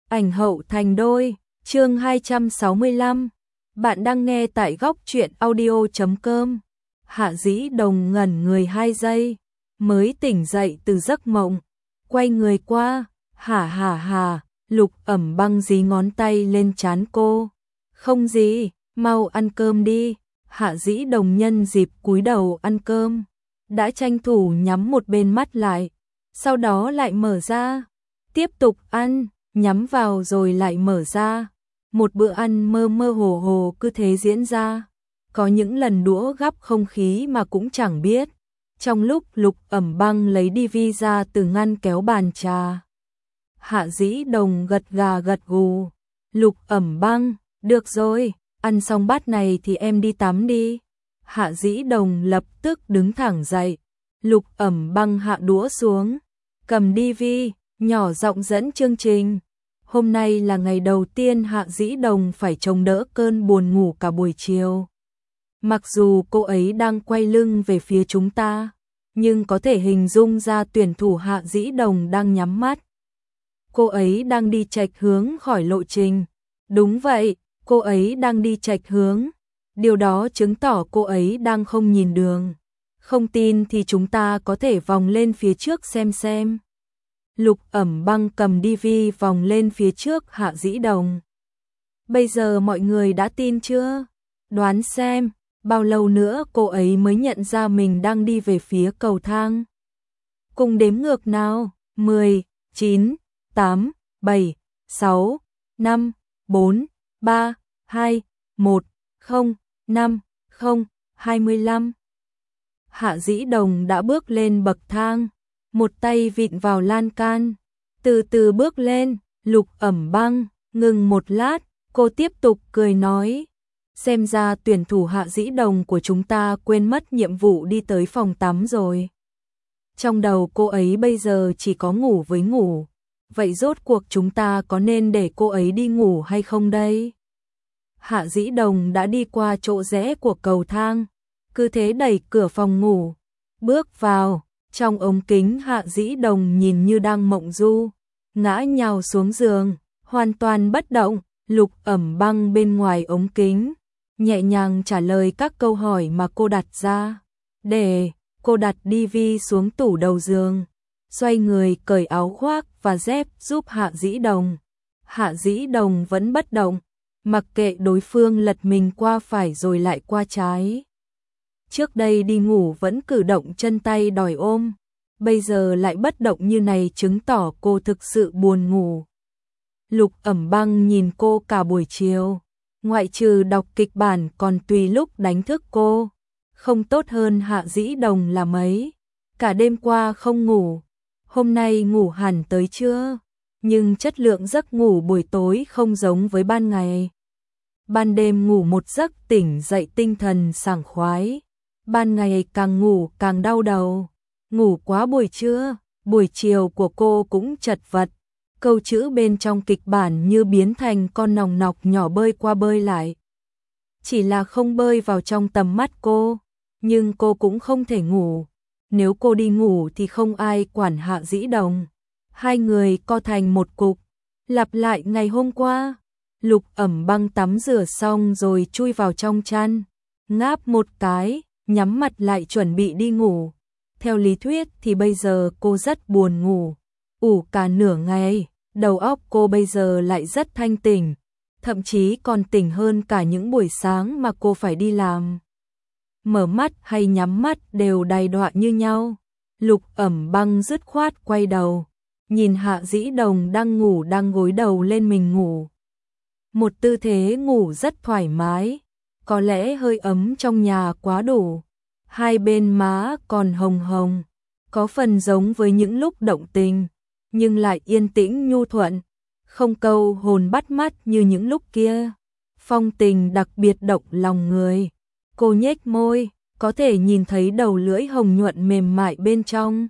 Ảnh hậu thành đôi, chương 265. Bạn đang nghe tại góc truyện audio.com. Hạ Dĩ Đồng ngẩn người 2 giây, mới tỉnh dậy từ giấc mộng, quay người qua, hả, Lục Ẩm Băng dí ngón tay lên trán cô. Không gì, mau ăn cơm đi. Hạ Dĩ Đồng nhân dịp cúi đầu ăn cơm, đã tranh thủ nhắm một bên mắt lại, sau đó lại mở ra, tiếp tục ăn, nhắm vào rồi lại mở ra. Một bữa ăn mơ mơ hồ hồ cứ thế diễn ra, có những lần đũa gắp không khí mà cũng chẳng biết. Trong lúc Lục Ẩm Băng lấy DV ra từ ngăn kéo bàn trà, Hạ Dĩ Đồng gật gà gật gù. Lục Ẩm Băng, được rồi, ăn xong bát này thì em đi tắm đi. Hạ Dĩ Đồng lập tức đứng thẳng dậy. Lục Ẩm Băng hạ đũa xuống, cầm DV, nhỏ giọng dẫn chương trình. Hôm nay là ngày đầu tiên Hạ Dĩ Đồng phải chống đỡ cơn buồn ngủ cả buổi chiều. Mặc dù cô ấy đang quay lưng về phía chúng ta, nhưng có thể hình dung ra tuyển thủ Hạ Dĩ Đồng đang nhắm mắt. Cô ấy đang đi chệch hướng khỏi lộ trình. Đúng vậy, cô ấy đang đi chệch hướng. Điều đó chứng tỏ cô ấy đang không nhìn đường. Không tin thì chúng ta có thể vòng lên phía trước xem. Lục Ẩm Băng cầm DV vòng lên phía trước Hạ Dĩ Đồng. Bây giờ mọi người đã tin chưa? Đoán xem, bao lâu nữa cô ấy mới nhận ra mình đang đi về phía cầu thang? Cùng đếm ngược nào, 10, 9, 8, 7, 6, 5, 4, 3, 2, 1, 0, 5, 0, 25. Hạ Dĩ Đồng đã bước lên bậc thang, một tay vịn vào lan can, từ từ bước lên. Lục Ẩm Băng ngừng một lát, cô tiếp tục cười nói, xem ra tuyển thủ Hạ Dĩ Đồng của chúng ta quên mất nhiệm vụ đi tới phòng tắm rồi. Trong đầu cô ấy bây giờ chỉ có ngủ với ngủ. Vậy rốt cuộc chúng ta có nên để cô ấy đi ngủ hay không đây? Hạ Dĩ Đồng đã đi qua chỗ rẽ của cầu thang, cứ thế đẩy cửa phòng ngủ, bước vào. Trong ống kính Hạ Dĩ Đồng nhìn như đang mộng du, ngã nhào xuống giường, hoàn toàn bất động. Lục Ẩm Băng bên ngoài ống kính, nhẹ nhàng trả lời các câu hỏi mà cô đặt ra. Để cô đặt DV xuống tủ đầu giường, xoay người cởi áo khoác và dép giúp Hạ Dĩ Đồng. Hạ Dĩ Đồng vẫn bất động, mặc kệ đối phương lật mình qua phải rồi lại qua trái. Trước đây đi ngủ vẫn cử động chân tay đòi ôm, bây giờ lại bất động như này chứng tỏ cô thực sự buồn ngủ. Lục Ẩm Băng nhìn cô cả buổi chiều, ngoại trừ đọc kịch bản còn tùy lúc đánh thức cô. Không tốt hơn Hạ Dĩ Đồng là mấy. Cả đêm qua không ngủ, hôm nay ngủ hẳn tới trưa, nhưng chất lượng giấc ngủ buổi tối không giống với ban ngày. Ban đêm ngủ một giấc tỉnh dậy tinh thần sảng khoái, ban ngày càng ngủ càng đau đầu. Ngủ quá buổi trưa, buổi chiều của cô cũng chật vật. Câu chữ bên trong kịch bản như biến thành con nòng nọc nhỏ bơi qua bơi lại. Chỉ là không bơi vào trong tầm mắt cô, nhưng cô cũng không thể ngủ. Nếu cô đi ngủ thì không ai quản Hạ Dĩ Đồng. Hai người co thành một cục, lặp lại ngày hôm qua. Lục Ẩm Băng tắm rửa xong rồi chui vào trong chăn, ngáp một cái, nhắm mặt lại chuẩn bị đi ngủ. Theo lý thuyết thì bây giờ cô rất buồn ngủ, ủ cả nửa ngày, đầu óc cô bây giờ lại rất thanh tỉnh, thậm chí còn tỉnh hơn cả những buổi sáng mà cô phải đi làm. Mở mắt hay nhắm mắt đều đầy đọa như nhau. Lục Ẩm Băng dứt khoát quay đầu, nhìn Hạ Dĩ Đồng đang ngủ đang gối đầu lên mình ngủ. Một tư thế ngủ rất thoải mái, có lẽ hơi ấm trong nhà quá đủ. Hai bên má còn hồng hồng, có phần giống với những lúc động tình, nhưng lại yên tĩnh nhu thuận, không câu hồn bắt mắt như những lúc kia. Phong tình đặc biệt động lòng người. Cô nhếch môi, có thể nhìn thấy đầu lưỡi hồng nhuận mềm mại bên trong,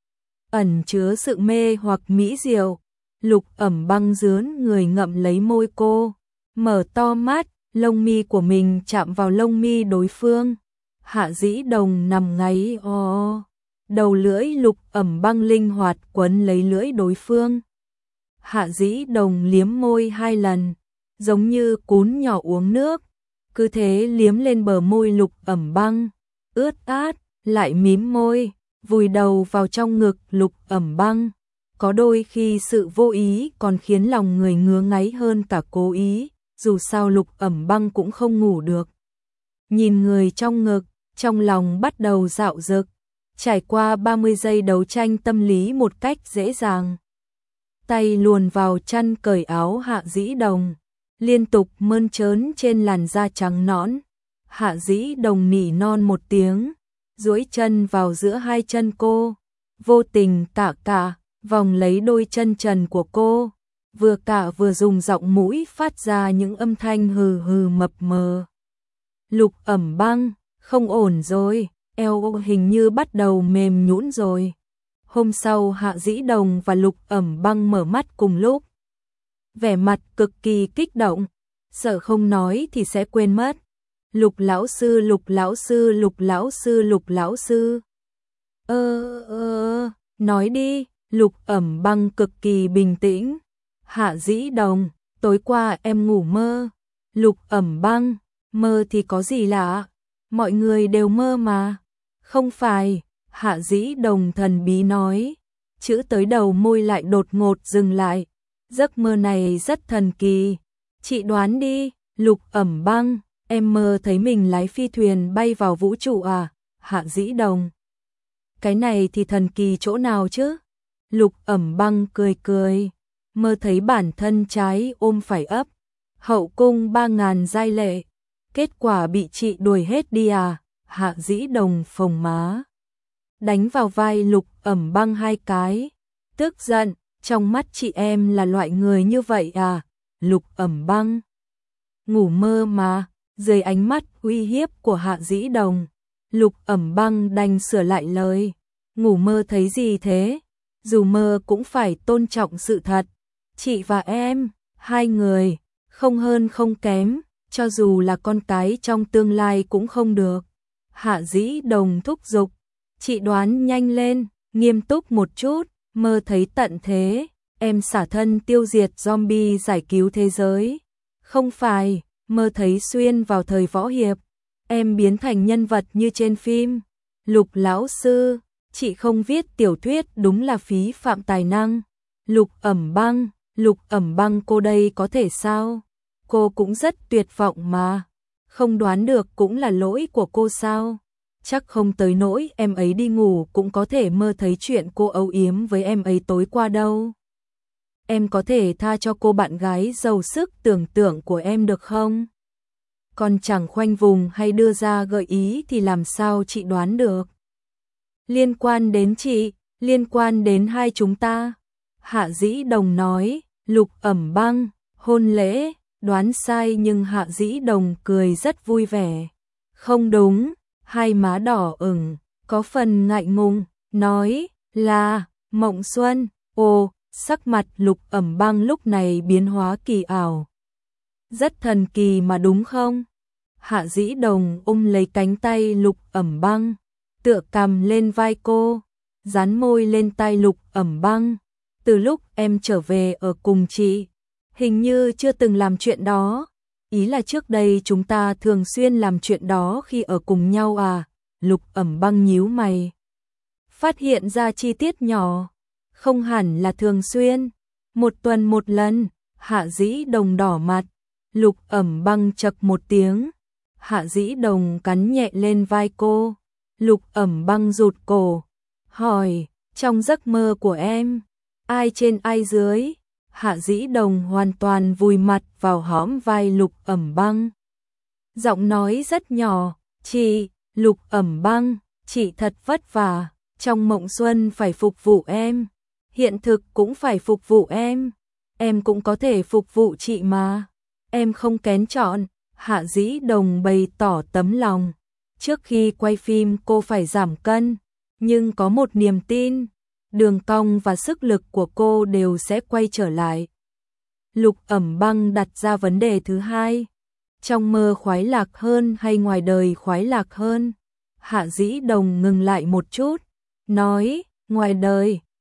ẩn chứa sự mê hoặc mỹ diệu. Lục Ẩm Băng dướn người ngậm lấy môi cô, mở to mắt, lông mi của mình chạm vào lông mi đối phương. Hạ Dĩ Đồng nằm ngáy o, đầu lưỡi Lục Ẩm Băng linh hoạt quấn lấy lưỡi đối phương. Hạ Dĩ Đồng liếm môi 2 lần, giống như cún nhỏ uống nước, cứ thế liếm lên bờ môi Lục Ẩm Băng, ướt át, lại mím môi, vùi đầu vào trong ngực Lục Ẩm Băng. Có đôi khi sự vô ý còn khiến lòng người ngứa ngáy hơn cả cố ý, dù sao Lục Ẩm Băng cũng không ngủ được. Nhìn người trong ngực, trong lòng bắt đầu dạo dực, trải qua 30 giây đấu tranh tâm lý một cách dễ dàng. Tay luồn vào chăn cởi áo Hạ Dĩ Đồng, liên tục mơn trớn trên làn da trắng nõn. Hạ Dĩ Đồng nỉ non một tiếng, duỗi chân vào giữa 2 chân cô, vô tình cả vòng lấy đôi chân trần của cô, vừa cả vừa dùng giọng mũi phát ra những âm thanh hừ hừ mập mờ. Lục Ẩm Băng, không ổn rồi, eo hình như bắt đầu mềm nhũn rồi. Hôm sau Hạ Dĩ Đồng và Lục Ẩm Băng mở mắt cùng lúc. Vẻ mặt cực kỳ kích động, sợ không nói thì sẽ quên mất. Lục lão sư, Lục lão sư, Lục lão sư, Lục lão sư. Nói đi. Lục Ẩm Băng cực kỳ bình tĩnh. Hạ Dĩ Đồng, tối qua em ngủ mơ. Lục Ẩm Băng, mơ thì có gì lạ, mọi người đều mơ mà. Không phải, Hạ Dĩ Đồng thần bí nói, chữ tới đầu môi lại đột ngột dừng lại. Giấc mơ này rất thần kỳ. Chị đoán đi. Lục Ẩm Băng, em mơ thấy mình lái phi thuyền bay vào vũ trụ à? Hạ Dĩ Đồng, cái này thì thần kỳ chỗ nào chứ? Lục Ẩm Băng cười cười, mơ thấy bản thân trái ôm phải ấp, hậu cung 3000 giai lệ, kết quả bị chị đuổi hết đi à? Hạ Dĩ Đồng phồng má, đánh vào vai Lục Ẩm Băng 2 cái, tức giận, trong mắt chị em là loại người như vậy à? Lục Ẩm Băng, ngủ mơ mà. Dưới ánh mắt uy hiếp của Hạ Dĩ Đồng, Lục Ẩm Băng đành sửa lại lời, ngủ mơ thấy gì thế? Dù mơ cũng phải tôn trọng sự thật. Chị và em, 2 người, không hơn không kém, cho dù là con cái trong tương lai cũng không được. Hạ Dĩ Đồng thúc giục, chị đoán nhanh lên, nghiêm túc một chút, mơ thấy tận thế, em xả thân tiêu diệt zombie giải cứu thế giới. Không phải, mơ thấy xuyên vào thời võ hiệp, em biến thành nhân vật như trên phim. Lục lão sư, chị không viết tiểu thuyết đúng là phí phạm tài năng. Lục Ẩm Băng cô đây có thể sao? Cô cũng rất tuyệt vọng mà. Không đoán được cũng là lỗi của cô sao? Chắc không tới nỗi em ấy đi ngủ cũng có thể mơ thấy chuyện cô âu yếm với em ấy tối qua đâu. Em có thể tha cho cô bạn gái giàu sức tưởng tượng của em được không? Còn chẳng khoanh vùng hay đưa ra gợi ý thì làm sao chị đoán được? Liên quan đến chị, liên quan đến hai chúng ta. Hạ Dĩ Đồng nói, Lục Ẩm Băng, hôn lễ, đoán sai nhưng Hạ Dĩ Đồng cười rất vui vẻ. Không đúng, hai má đỏ ửng, có phần ngại ngùng, nói là Mộng Xuân. Ồ, sắc mặt Lục Ẩm Băng lúc này biến hóa kỳ ảo. Rất thần kỳ mà đúng không? Hạ Dĩ Đồng ôm lấy cánh tay Lục Ẩm Băng, tựa cằm lên vai cô, dán môi lên tai Lục Ẩm Băng. Từ lúc em trở về ở cùng chị, hình như chưa từng làm chuyện đó. Ý là trước đây chúng ta thường xuyên làm chuyện đó khi ở cùng nhau à? Lục Ẩm Băng nhíu mày, phát hiện ra chi tiết nhỏ. Không hẳn là thường xuyên, 1 tuần 1 lần. Hạ Dĩ Đồng đỏ mặt. Lục Ẩm Băng chậc một tiếng. Hạ Dĩ Đồng cắn nhẹ lên vai cô. Lục Ẩm Băng rụt cổ, hỏi, trong giấc mơ của em, ai trên ai dưới? Hạ Dĩ Đồng hoàn toàn vùi mặt vào hõm vai Lục Ẩm Băng. Giọng nói rất nhỏ, chị, Lục Ẩm Băng, chị thật vất vả, trong mộng xuân phải phục vụ em, hiện thực cũng phải phục vụ em cũng có thể phục vụ chị mà, em không kén chọn. Hạ Dĩ Đồng bày tỏ tấm lòng. Trước khi quay phim cô phải giảm cân, nhưng có một niềm tin, đường cong và sức lực của cô đều sẽ quay trở lại. Lục Ẩm Băng đặt ra vấn đề thứ hai, trong mơ khoái lạc hơn hay ngoài đời khoái lạc hơn? Hạ Dĩ Đồng ngừng lại một chút, nói, ngoài đời,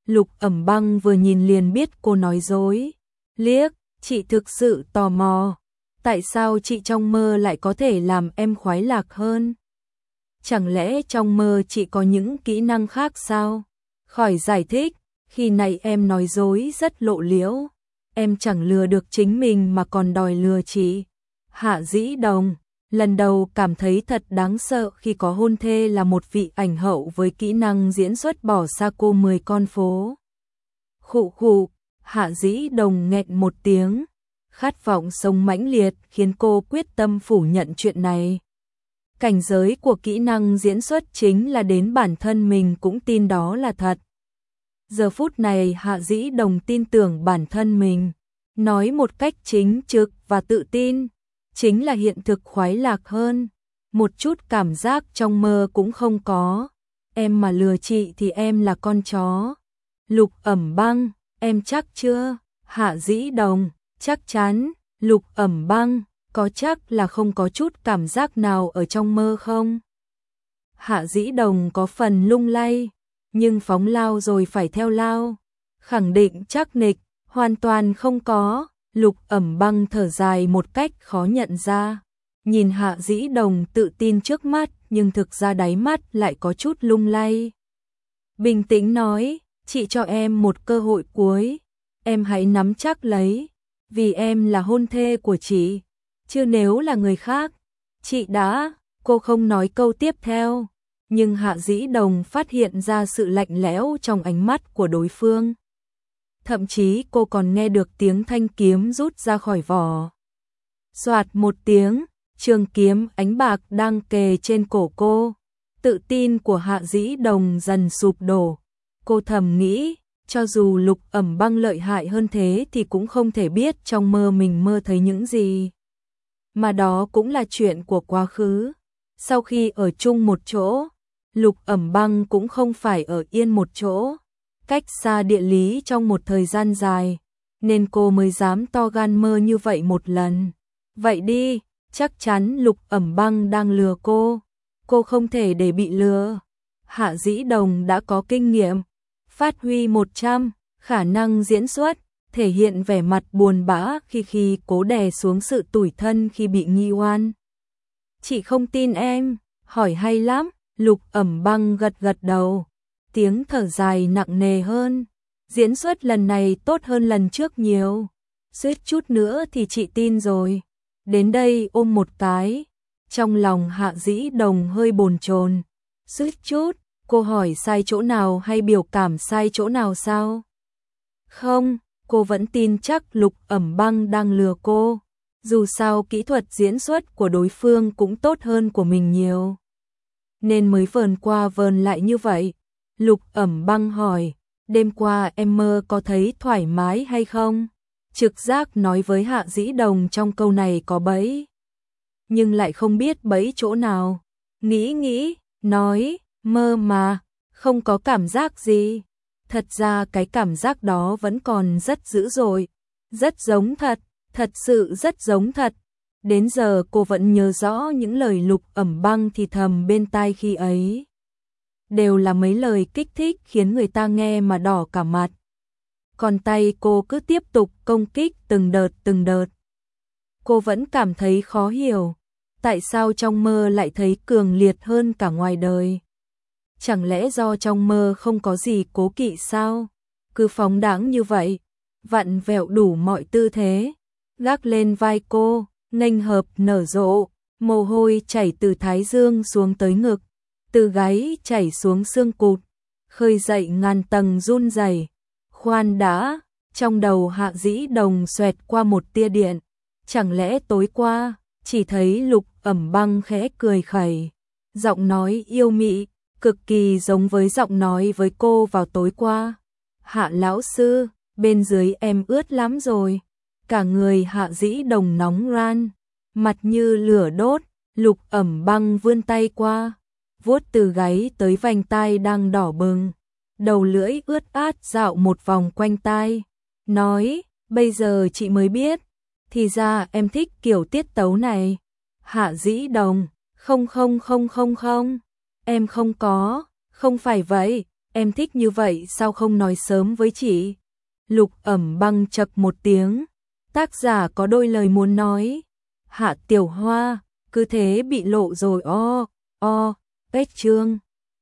Lục Ẩm Băng vừa nhìn liền biết cô nói dối. Liếc, chị thực sự tò mò. Tại sao chị trong mơ lại có thể làm em khoái lạc hơn? Chẳng lẽ trong mơ chị có những kỹ năng khác sao? Khỏi giải thích, khi nãy em nói dối rất lộ liễu. Em chẳng lừa được chính mình mà còn đòi lừa chị. Hạ Dĩ Đồng, lần đầu cảm thấy thật đáng sợ khi có hôn thê là một vị ảnh hậu với kỹ năng diễn xuất bỏ xa cô 10 con phố. Khụ khụ, Hạ Dĩ Đồng nghẹn một tiếng. Khát vọng sống mãnh liệt khiến cô quyết tâm phủ nhận chuyện này. Cảnh giới của kỹ năng diễn xuất chính là đến bản thân mình cũng tin đó là thật. Giờ phút này Hạ Dĩ Đồng tin tưởng bản thân mình, nói một cách chính trực và tự tin, chính là hiện thực khoái lạc hơn, một chút cảm giác trong mơ cũng không có. Em mà lừa chị thì em là con chó. Lục Ẩm Băng, em chắc chưa? Hạ Dĩ Đồng, chắc chắn. Lục Ẩm Băng, có chắc là không có chút cảm giác nào ở trong mơ không? Hạ Dĩ Đồng có phần lung lay, nhưng phóng lao rồi phải theo lao. Khẳng định chắc nịch, hoàn toàn không có. Lục Ẩm Băng thở dài một cách khó nhận ra. Nhìn Hạ Dĩ Đồng tự tin trước mắt nhưng thực ra đáy mắt lại có chút lung lay. Bình tĩnh nói, chị cho em một cơ hội cuối. Em hãy nắm chắc lấy, vì em là hôn thê của chị. Chứ nếu là người khác, chị đã... Cô không nói câu tiếp theo, nhưng Hạ Dĩ Đồng phát hiện ra sự lạnh lẽo trong ánh mắt của đối phương. Thậm chí cô còn nghe được tiếng thanh kiếm rút ra khỏi vỏ. Soạt một tiếng, trường kiếm ánh bạc đang kề trên cổ cô. Tự tin của Hạ Dĩ Đồng dần sụp đổ. Cô thầm nghĩ, cho dù Lục Ẩm Băng lợi hại hơn thế thì cũng không thể biết trong mơ mình mơ thấy những gì. Mà đó cũng là chuyện của quá khứ. Sau khi ở chung một chỗ, Lục Ẩm Băng cũng không phải ở yên một chỗ, cách xa địa lý trong một thời gian dài, nên cô mới dám to gan mơ như vậy một lần. Vậy đi, chắc chắn Lục Ẩm Băng đang lừa cô không thể để bị lừa. Hạ Dĩ Đồng đã có kinh nghiệm, phát huy 100, khả năng diễn xuất, thể hiện vẻ mặt buồn bã khi cố đè xuống sự tủi thân khi bị nghi oan. Chị không tin em, hỏi hay lắm. Lục Ẩm Băng gật gật đầu, tiếng thở dài nặng nề hơn. Diễn xuất lần này tốt hơn lần trước nhiều. Suýt chút nữa thì chị tin rồi. Đến đây ôm một cái. Trong lòng Hạ Dĩ Đồng hơi bồn chồn. Suýt chút, cô hỏi sai chỗ nào hay biểu cảm sai chỗ nào sao? Không, cô vẫn tin chắc Lục Ẩm Băng đang lừa cô. Dù sao kỹ thuật diễn xuất của đối phương cũng tốt hơn của mình nhiều, nên mới vờn qua vờn lại như vậy. Lục Ẩm Băng hỏi, đêm qua em mơ có thấy thoải mái hay không? Trực giác nói với Hạ Dĩ Đồng trong câu này có bẫy, nhưng lại không biết bẫy chỗ nào. Nghĩ, nói, mơ mà, không có cảm giác gì. Thật ra cái cảm giác đó vẫn còn rất dữ dội, rất giống thật, thật sự rất giống thật. Đến giờ cô vẫn nhớ rõ những lời Lục Ẩm Băng thì thầm bên tai khi ấy. Đều là mấy lời kích thích khiến người ta nghe mà đỏ cả mặt. Còn tay cô cứ tiếp tục công kích từng đợt. Cô vẫn cảm thấy khó hiểu, tại sao trong mơ lại thấy cường liệt hơn cả ngoài đời. Chẳng lẽ do trong mơ không có gì cố kỵ sao? Cứ phóng đãng như vậy, vặn vẹo đủ mọi tư thế, gác lên vai cô, nghênh hợp nở rộ, mồ hôi chảy từ thái dương xuống tới ngực, từ gáy chảy xuống xương cụt, khơi dậy ngàn tầng run rẩy. Khoan đã, trong đầu Hạ Dĩ Đồng xoẹt qua một tia điện. Chẳng lẽ tối qua chỉ thấy Lục Ẩm Băng khẽ cười khẩy, giọng nói yêu mị, cực kỳ giống với giọng nói với cô vào tối qua. Hạ lão sư, bên dưới em ướt lắm rồi. Cả người Hạ Dĩ Đồng nóng ran, mặt như lửa đốt. Lục Ẩm Băng vươn tay qua, vuốt từ gáy tới vành tai đang đỏ bừng, đầu lưỡi ướt át dạo một vòng quanh tai, nói, bây giờ chị mới biết, thì ra em thích kiểu tiết tấu này. Hạ Dĩ Đồng, không, em không có, không phải vậy, em thích như vậy sao không nói sớm với chị? Lục Ẩm Băng chậc một tiếng, tác giả có đôi lời muốn nói. Hạ Tiểu Hoa, cứ thế bị lộ rồi o, hết chương.